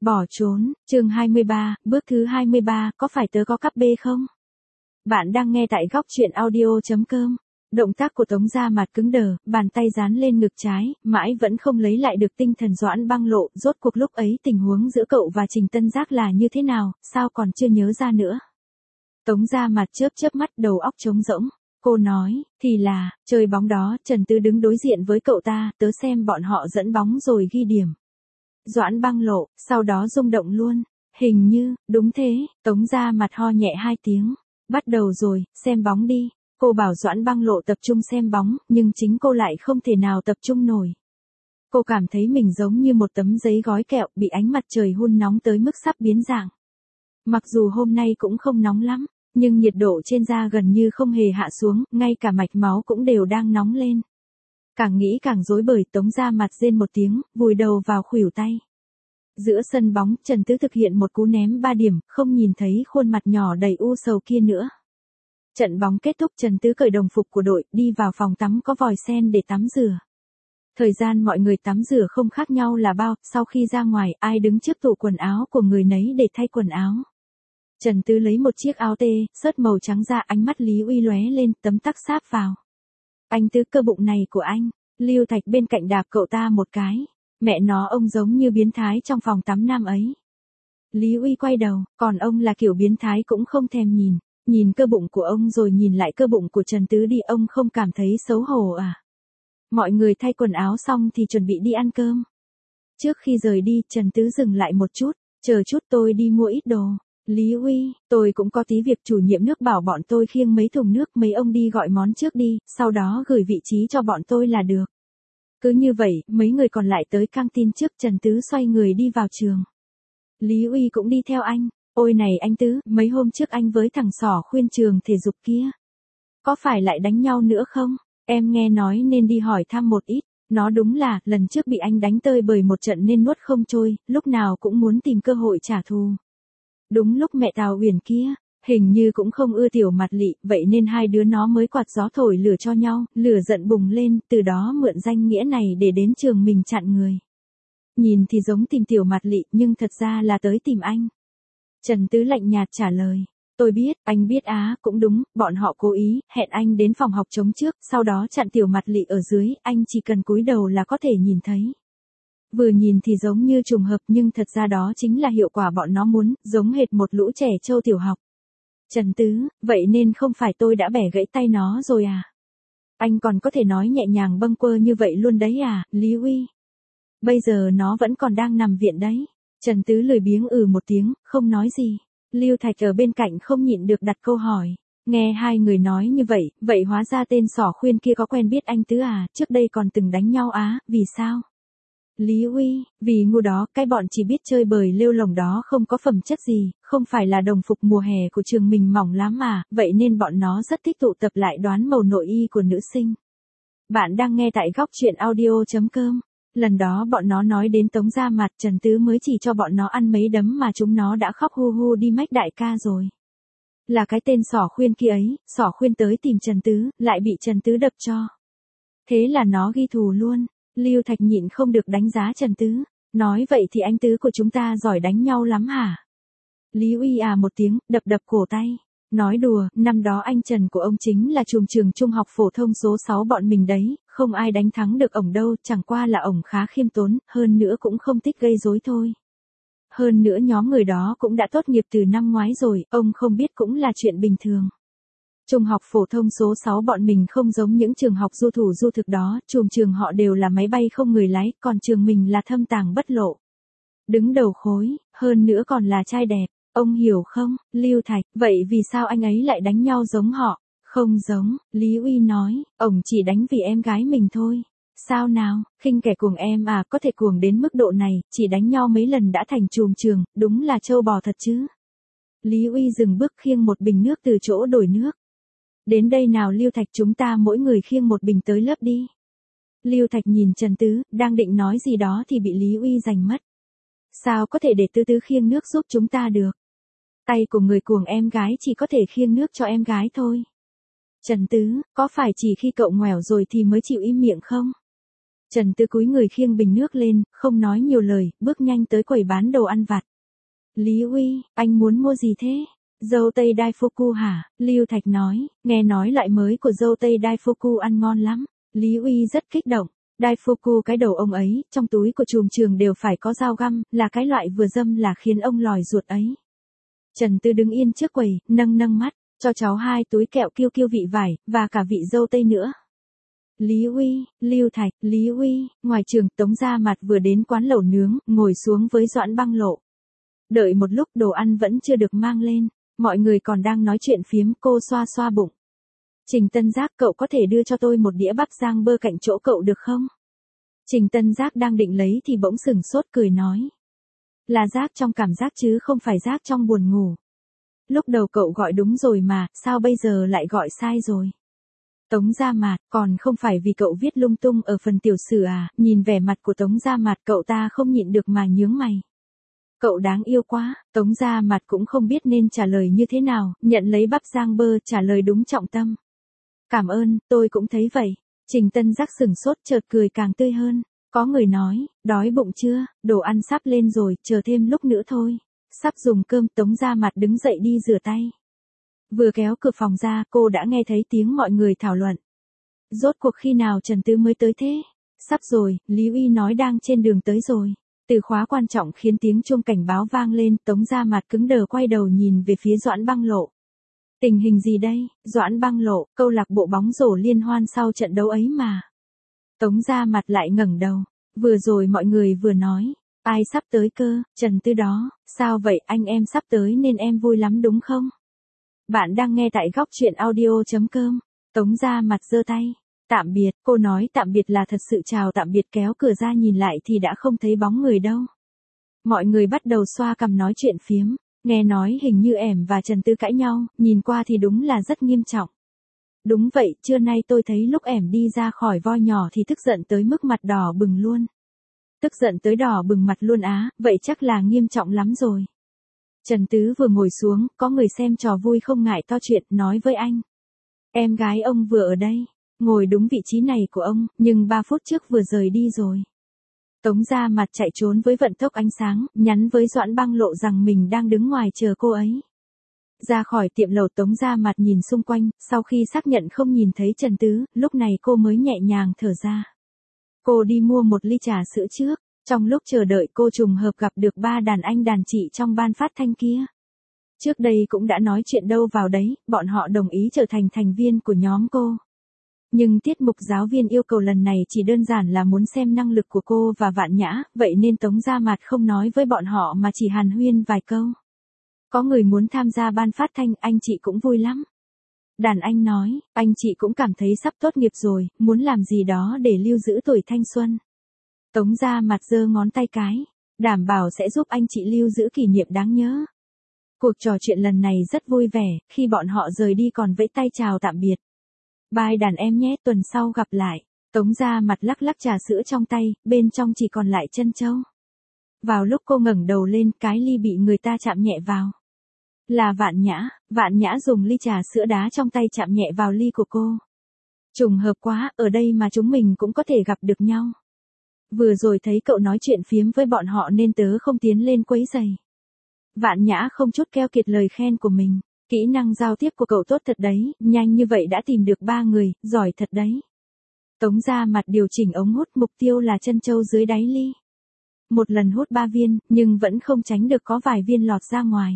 Bỏ trốn, chương 23, bước thứ 23, có phải tớ có cắp bê không? Bạn đang nghe tại góc chuyện audio.com. Động tác của Tống Gia Mạt cứng đờ, bàn tay dán lên ngực trái, mãi vẫn không lấy lại được tinh thần. Doãn Băng Lộ, rốt cuộc lúc ấy tình huống giữa cậu và Trình Tân Giác là như thế nào, sao còn chưa nhớ ra nữa? Tống Gia Mạt chớp mắt, đầu óc trống rỗng. Cô nói, thì là, chơi bóng đó, Trần Tứ đứng đối diện với cậu ta, tớ xem bọn họ dẫn bóng rồi ghi điểm. Doãn Băng Lộ, sau đó rung động luôn. Hình như, đúng thế, Tống Gia Mạt ho nhẹ 2 tiếng. Bắt đầu rồi, xem bóng đi. Cô bảo Doãn Băng Lộ tập trung xem bóng, nhưng chính cô lại không thể nào tập trung nổi. Cô cảm thấy mình giống như một tấm giấy gói kẹo bị ánh mặt trời hun nóng tới mức sắp biến dạng. Mặc dù hôm nay cũng không nóng lắm, nhưng nhiệt độ trên da gần như không hề hạ xuống, ngay cả mạch máu cũng đều đang nóng lên. Càng nghĩ càng rối bời, Tống Gia Mạt rên một tiếng, vùi đầu vào khuỷu tay. Giữa sân bóng, Trần Tứ thực hiện một cú ném 3 điểm, không nhìn thấy khuôn mặt nhỏ đầy u sầu kia nữa. Trận bóng kết thúc, Trần Tứ cởi đồng phục của đội, đi vào phòng tắm có vòi sen để tắm rửa. Thời gian mọi người tắm rửa không khác nhau là bao, sau khi ra ngoài, ai đứng trước tủ quần áo của người nấy để thay quần áo. Trần Tứ lấy một chiếc áo tê, sớt màu trắng ra, ánh mắt Lý Uy lóe lên, tấm tắc sáp vào. Anh Tứ, cơ bụng này của anh. Lưu Thạch bên cạnh đạp cậu ta một cái. Mẹ nó, ông giống như biến thái trong phòng tắm nam ấy. Lý Uy quay đầu, còn ông là kiểu biến thái cũng không thèm nhìn. Nhìn cơ bụng của ông rồi nhìn lại cơ bụng của Trần Tứ đi, ông không cảm thấy xấu hổ à? Mọi người thay quần áo xong thì chuẩn bị đi ăn cơm. Trước khi rời đi, Trần Tứ dừng lại một chút, chờ chút tôi đi mua ít đồ. Lý Uy, tôi cũng có tí việc, chủ nhiệm nước bảo bọn tôi khiêng mấy thùng nước, mấy ông đi gọi món trước đi, sau đó gửi vị trí cho bọn tôi là được. Cứ như vậy, mấy người còn lại tới căng tin trước. Trần Tứ xoay người đi vào trường. Lý Uy cũng đi theo anh. Ôi này anh Tứ, mấy hôm trước anh với thằng Sỏ Khuyên trường thể dục kia. Có phải lại đánh nhau nữa không? Em nghe nói nên đi hỏi thăm một ít. Nó đúng là, lần trước bị anh đánh tơi bời một trận nên nuốt không trôi, lúc nào cũng muốn tìm cơ hội trả thù. Đúng lúc mẹ Tào Uyển kia, hình như cũng không ưa Tiểu Mặt Lị, vậy nên hai đứa nó mới quạt gió thổi lửa cho nhau, lửa giận bùng lên, từ đó mượn danh nghĩa này để đến trường mình chặn người. Nhìn thì giống tìm Tiểu Mặt Lị, nhưng thật ra là tới tìm anh. Trần Tứ lạnh nhạt trả lời. Tôi biết, anh biết á, cũng đúng, bọn họ cố ý, hẹn anh đến phòng học trống trước, sau đó chặn Tiểu Mặt Lị ở dưới, anh chỉ cần cúi đầu là có thể nhìn thấy. Vừa nhìn thì giống như trùng hợp, nhưng thật ra đó chính là hiệu quả bọn nó muốn, giống hệt một lũ trẻ trâu tiểu học. Trần Tứ, vậy nên không phải tôi đã bẻ gãy tay nó rồi à? Anh còn có thể nói nhẹ nhàng bâng quơ như vậy luôn đấy à, Lý Uy? Bây giờ nó vẫn còn đang nằm viện đấy. Trần Tứ lười biếng một tiếng, không nói gì. Lưu Thạch ở bên cạnh không nhịn được đặt câu hỏi. Nghe hai người nói như vậy, vậy hóa ra tên Sỏ Khuyên kia có quen biết anh Tứ à, trước đây còn từng đánh nhau á, vì sao? Lý Uy, vì ngu đó, cái bọn chỉ biết chơi bời lêu lổng đó không có phẩm chất gì, không phải là đồng phục mùa hè của trường mình mỏng lắm mà, vậy nên bọn nó rất thích tụ tập lại đoán màu nội y của nữ sinh. Bạn đang nghe tại góc chuyện audio.com. Lần đó bọn nó nói đến Tống Gia Mạt, Trần Tứ mới chỉ cho bọn nó ăn mấy đấm mà chúng nó đã khóc hu hu đi mách đại ca rồi. Là cái tên Sỏ Khuyên kia ấy, Sỏ Khuyên tới tìm Trần Tứ, lại bị Trần Tứ đập cho. Thế là nó ghi thù luôn. Lưu Thạch nhịn không được đánh giá Trần Tứ. Nói vậy thì anh Tứ của chúng ta giỏi đánh nhau lắm hả? Lý Uy một tiếng, đập cổ tay. Nói đùa, năm đó anh Trần của ông chính là trùm trường trung học phổ thông số 6 bọn mình đấy, không ai đánh thắng được ổng đâu, chẳng qua là ổng khá khiêm tốn, hơn nữa cũng không thích gây rối thôi. Hơn nữa nhóm người đó cũng đã tốt nghiệp từ năm ngoái rồi, ông không biết cũng là chuyện bình thường. Trung học phổ thông số 6 bọn mình không giống những trường học du thủ du thực đó, trùm trường họ đều là máy bay không người lái, còn trường mình là thâm tàng bất lộ. Đứng đầu khối, hơn nữa còn là trai đẹp, ông hiểu không, Lưu Thạch, vậy vì sao anh ấy lại đánh nhau giống họ? Không giống, Lý Uy nói, ổng chỉ đánh vì em gái mình thôi. Sao nào, khinh kẻ cuồng em à, có thể cuồng đến mức độ này, chỉ đánh nhau mấy lần đã thành trùm trường, đúng là trâu bò thật chứ. Lý Uy dừng bước khiêng một bình nước từ chỗ đổi nước. Đến đây nào Lưu Thạch, chúng ta mỗi người khiêng một bình tới lớp đi. Lưu Thạch nhìn Trần Tứ, đang định nói gì đó thì bị Lý Uy giành mất. Sao có thể để Tứ Tứ khiêng nước giúp chúng ta được? Tay của người cuồng em gái chỉ có thể khiêng nước cho em gái thôi. Trần Tứ, có phải chỉ khi cậu ngoẻo rồi thì mới chịu im miệng không? Trần Tư cúi người khiêng bình nước lên, không nói nhiều lời, bước nhanh tới quầy bán đồ ăn vặt. Lý Uy, anh muốn mua gì thế? Dâu tây Daifuku hả? Lưu Thạch nói, nghe nói loại mới của dâu tây Daifuku ăn ngon lắm. Lý Uy rất kích động. Daifuku cái đầu ông ấy, trong túi của trùm trường đều phải có dao găm, là cái loại vừa dâm là khiến ông lòi ruột ấy. Trần Tư đứng yên trước quầy, nâng mắt, cho cháu 2 túi kẹo kiêu kiêu vị vải, và cả vị dâu tây nữa. Lý Uy, Lưu Thạch, Lý Uy, ngoài trường Tống Gia Mặt vừa đến quán lẩu nướng, ngồi xuống với Doãn Băng Lộ. Đợi một lúc đồ ăn vẫn chưa được mang lên, mọi người còn đang nói chuyện phiếm, cô xoa xoa bụng. Trình Tân Giác, cậu có thể đưa cho tôi một đĩa bắp rang bơ cạnh chỗ cậu được không? Trình Tân Giác đang định lấy thì bỗng sửng sốt cười nói. Là giác trong cảm giác chứ không phải giác trong buồn ngủ. Lúc đầu cậu gọi đúng rồi mà, sao bây giờ lại gọi sai rồi? Tống Gia Mạt, còn không phải vì cậu viết lung tung ở phần tiểu sử à? Nhìn vẻ mặt của Tống Gia Mạt cậu ta không nhịn được mà nhướng mày. Cậu đáng yêu quá, Tống Gia Mạt cũng không biết nên trả lời như thế nào, nhận lấy bắp rang bơ trả lời đúng trọng tâm. Cảm ơn, tôi cũng thấy vậy. Trình Tân Giác sửng sốt chợt cười càng tươi hơn. Có người nói, đói bụng chưa, đồ ăn sắp lên rồi, chờ thêm lúc nữa thôi. Sắp dùng cơm, Tống Gia Mạt đứng dậy đi rửa tay. Vừa kéo cửa phòng ra, cô đã nghe thấy tiếng mọi người thảo luận. Rốt cuộc khi nào Trần Tư mới tới thế? Sắp rồi, Lý Uy nói đang trên đường tới rồi. Từ khóa quan trọng khiến tiếng chuông cảnh báo vang lên, Tống Gia Mạt cứng đờ quay đầu nhìn về phía Doãn Băng Lộ. Tình hình gì đây? Doãn Băng Lộ, câu lạc bộ bóng rổ liên hoan sau trận đấu ấy mà. Tống Gia Mạt lại ngẩng đầu. Vừa rồi mọi người vừa nói, ai sắp tới cơ, Trần Tư đó, sao vậy anh em sắp tới nên em vui lắm đúng không? Bạn đang nghe tại góc truyện audio.com. Tống Gia Mạt giơ tay. Tạm biệt, cô nói tạm biệt là thật sự chào tạm biệt, kéo cửa ra nhìn lại thì đã không thấy bóng người đâu. Mọi người bắt đầu xoa cằm nói chuyện phiếm, nghe nói hình như Ẻm và Trần Tư cãi nhau, nhìn qua thì đúng là rất nghiêm trọng. Đúng vậy, trưa nay tôi thấy lúc Ẻm đi ra khỏi voi nhỏ thì tức giận tới mức mặt đỏ bừng luôn. Tức giận tới đỏ bừng mặt luôn á, vậy chắc là nghiêm trọng lắm rồi. Trần Tứ vừa ngồi xuống, có người xem trò vui không ngại to chuyện, nói với anh. Em gái ông vừa ở đây, ngồi đúng vị trí này của ông, nhưng 3 phút trước vừa rời đi rồi. Tống Gia Mạt chạy trốn với vận tốc ánh sáng, nhắn với Doãn Băng Lộ rằng mình đang đứng ngoài chờ cô ấy. Ra khỏi tiệm lẩu, Tống Gia Mạt nhìn xung quanh, sau khi xác nhận không nhìn thấy Trần Tứ, lúc này cô mới nhẹ nhàng thở ra. Cô đi mua một ly trà sữa trước, trong lúc chờ đợi cô trùng hợp gặp được 3 đàn anh đàn chị trong ban phát thanh kia. Trước đây cũng đã nói chuyện đâu vào đấy, bọn họ đồng ý trở thành thành viên của nhóm cô. Nhưng tiết mục giáo viên yêu cầu lần này chỉ đơn giản là muốn xem năng lực của cô và Vạn Nhã, vậy nên Tống Gia Mạt không nói với bọn họ mà chỉ hàn huyên vài câu. Có người muốn tham gia ban phát thanh, anh chị cũng vui lắm. Đàn anh nói, anh chị cũng cảm thấy sắp tốt nghiệp rồi, muốn làm gì đó để lưu giữ tuổi thanh xuân. Tống Gia Mạt giơ ngón tay cái, đảm bảo sẽ giúp anh chị lưu giữ kỷ niệm đáng nhớ. Cuộc trò chuyện lần này rất vui vẻ, khi bọn họ rời đi còn vẫy tay chào tạm biệt. Bye đàn em nhé, tuần sau gặp lại. Tống Gia Mạt lắc lắc trà sữa trong tay, bên trong chỉ còn lại trân châu. Vào lúc cô ngẩng đầu lên, cái ly bị người ta chạm nhẹ vào. Là Vạn Nhã dùng ly trà sữa đá trong tay chạm nhẹ vào ly của cô. Trùng hợp quá, ở đây mà chúng mình cũng có thể gặp được nhau. Vừa rồi thấy cậu nói chuyện phiếm với bọn họ nên tớ không tiến lên quấy rầy. Vạn Nhã không chút keo kiệt lời khen của mình. Kỹ năng giao tiếp của cậu tốt thật đấy, nhanh như vậy đã tìm được 3 người, giỏi thật đấy. Tống Gia Mạt điều chỉnh ống hút, mục tiêu là trân châu dưới đáy ly. Một lần hút 3 viên, nhưng vẫn không tránh được có vài viên lọt ra ngoài.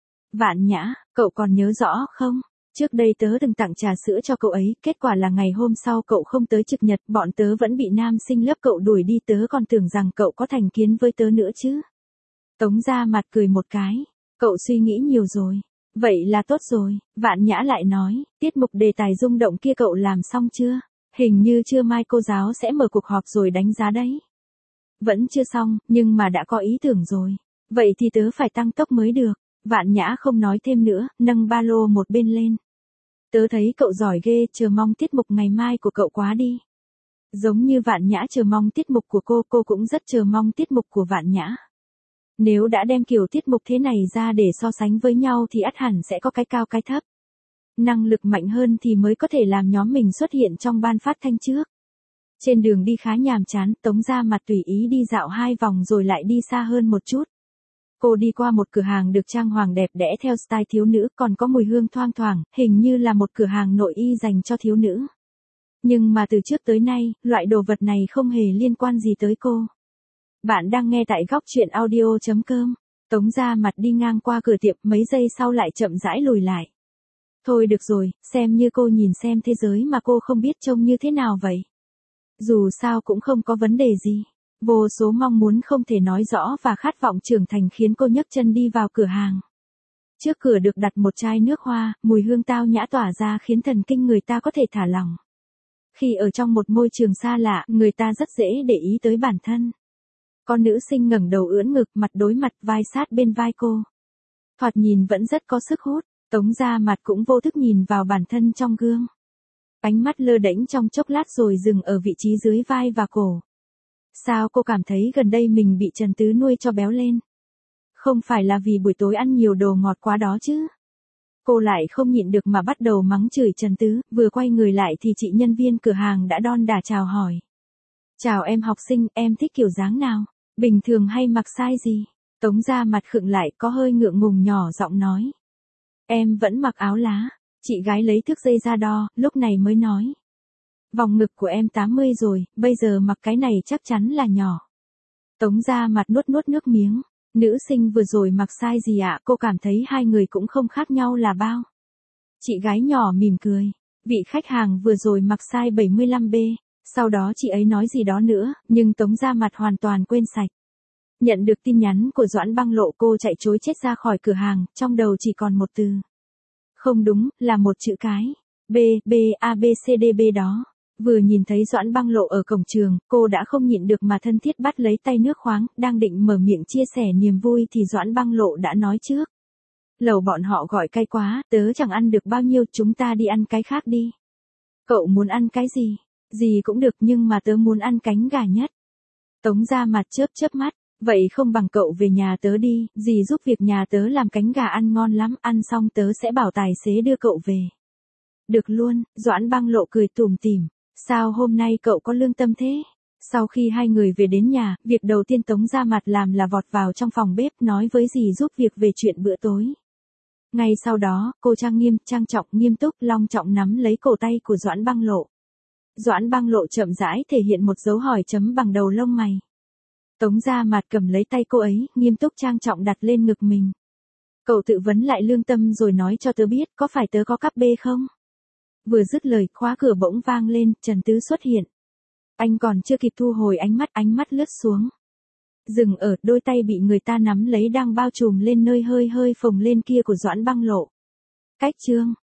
Vạn Nhã, cậu còn nhớ rõ không? Trước đây tớ từng tặng trà sữa cho cậu ấy, kết quả là ngày hôm sau cậu không tới trực nhật, bọn tớ vẫn bị nam sinh lớp cậu đuổi đi, tớ còn tưởng rằng cậu có thành kiến với tớ nữa chứ. Tống Gia Mạt cười một cái, cậu suy nghĩ nhiều rồi. Vậy là tốt rồi, Vạn Nhã lại nói, tiết mục đề tài rung động kia cậu làm xong chưa? Hình như trưa mai cô giáo sẽ mở cuộc họp rồi đánh giá đấy. Vẫn chưa xong, nhưng mà đã có ý tưởng rồi. Vậy thì tớ phải tăng tốc mới được. Vạn Nhã không nói thêm nữa, nâng ba lô một bên lên. Tớ thấy cậu giỏi ghê, chờ mong tiết mục ngày mai của cậu quá đi. Giống như Vạn Nhã chờ mong tiết mục của cô cũng rất chờ mong tiết mục của Vạn Nhã. Nếu đã đem kiểu tiết mục thế này ra để so sánh với nhau thì ắt hẳn sẽ có cái cao cái thấp. Năng lực mạnh hơn thì mới có thể làm nhóm mình xuất hiện trong ban phát thanh trước. Trên đường đi khá nhàm chán, Tống Gia Mặt tùy ý đi dạo 2 vòng rồi lại đi xa hơn một chút. Cô đi qua một cửa hàng được trang hoàng đẹp đẽ theo style thiếu nữ, còn có mùi hương thoang thoảng, hình như là một cửa hàng nội y dành cho thiếu nữ. Nhưng mà từ trước tới nay, loại đồ vật này không hề liên quan gì tới cô. Bạn đang nghe tại góc chuyện audio.com. Tống Gia Mặt đi ngang qua cửa tiệm, mấy giây sau lại chậm rãi lùi lại. Thôi được rồi, xem như cô nhìn xem thế giới mà cô không biết trông như thế nào vậy. Dù sao cũng không có vấn đề gì. Vô số mong muốn không thể nói rõ và khát vọng trưởng thành khiến cô nhấc chân đi vào cửa hàng. Trước cửa được đặt một chai nước hoa, mùi hương tao nhã tỏa ra khiến thần kinh người ta có thể thả lỏng. Khi ở trong một môi trường xa lạ, người ta rất dễ để ý tới bản thân. Con nữ sinh ngẩng đầu ưỡn ngực, mặt đối mặt, vai sát bên vai cô. Thoạt nhìn vẫn rất có sức hút, Tống Gia Mặt cũng vô thức nhìn vào bản thân trong gương. Ánh mắt lơ đễnh trong chốc lát rồi dừng ở vị trí dưới vai và cổ. Sao cô cảm thấy gần đây mình bị Trần Tứ nuôi cho béo lên? Không phải là vì buổi tối ăn nhiều đồ ngọt quá đó chứ? Cô lại không nhịn được mà bắt đầu mắng chửi Trần Tứ, vừa quay người lại thì chị nhân viên cửa hàng đã đon đả chào hỏi. Chào em học sinh, em thích kiểu dáng nào? Bình thường hay mặc size gì? Tống Gia Mặt khựng lại, có hơi ngượng ngùng nhỏ giọng nói. Em vẫn mặc áo lá. Chị gái lấy thước dây ra đo, lúc này mới nói. Vòng ngực của em 80 rồi, bây giờ mặc cái này chắc chắn là nhỏ. Tống Gia Mặt nuốt nuốt nước miếng. Nữ sinh vừa rồi mặc size gì ạ? Cô cảm thấy hai người cũng không khác nhau là bao. Chị gái nhỏ mỉm cười. Vị khách hàng vừa rồi mặc size 75B. Sau đó chị ấy nói gì đó nữa, nhưng Tống Gia Mặt hoàn toàn quên sạch. Nhận được tin nhắn của Doãn Băng Lộ, cô chạy trối chết ra khỏi cửa hàng, trong đầu chỉ còn một từ. Không đúng, là một chữ cái. B, B, A, B, C, D, B đó. Vừa nhìn thấy Doãn Băng Lộ ở cổng trường, cô đã không nhịn được mà thân thiết bắt lấy tay nước khoáng, đang định mở miệng chia sẻ niềm vui thì Doãn Băng Lộ đã nói trước. Lẩu bọn họ gọi cay quá, tớ chẳng ăn được bao nhiêu, chúng ta đi ăn cái khác đi. Cậu muốn ăn cái gì? Gì cũng được nhưng mà tớ muốn ăn cánh gà nhất. Tống Gia Mặt chớp chớp mắt. Vậy không bằng cậu về nhà tớ đi, dì giúp việc nhà tớ làm cánh gà ăn ngon lắm, ăn xong tớ sẽ bảo tài xế đưa cậu về. Được luôn, Doãn Băng Lộ cười tủm tỉm. Sao hôm nay cậu có lương tâm thế? Sau khi hai người về đến nhà, việc đầu tiên Tống Gia Mặt làm là vọt vào trong phòng bếp nói với dì giúp việc về chuyện bữa tối. Ngay sau đó, cô trang nghiêm, trang trọng, nghiêm túc, long trọng nắm lấy cổ tay của Doãn Băng Lộ. Doãn Băng Lộ chậm rãi thể hiện một dấu hỏi chấm bằng đầu lông mày. Tống Gia Mặt cầm lấy tay cô ấy, nghiêm túc trang trọng đặt lên ngực mình. Cậu tự vấn lại lương tâm rồi nói cho tớ biết, có phải tớ có cắp B không? Vừa dứt lời, khóa cửa bỗng vang lên, Trần Tứ xuất hiện. Anh còn chưa kịp thu hồi ánh mắt lướt xuống. Dừng ở, đôi tay bị người ta nắm lấy đang bao trùm lên nơi hơi hơi phồng lên kia của Doãn Băng Lộ. Cách chương.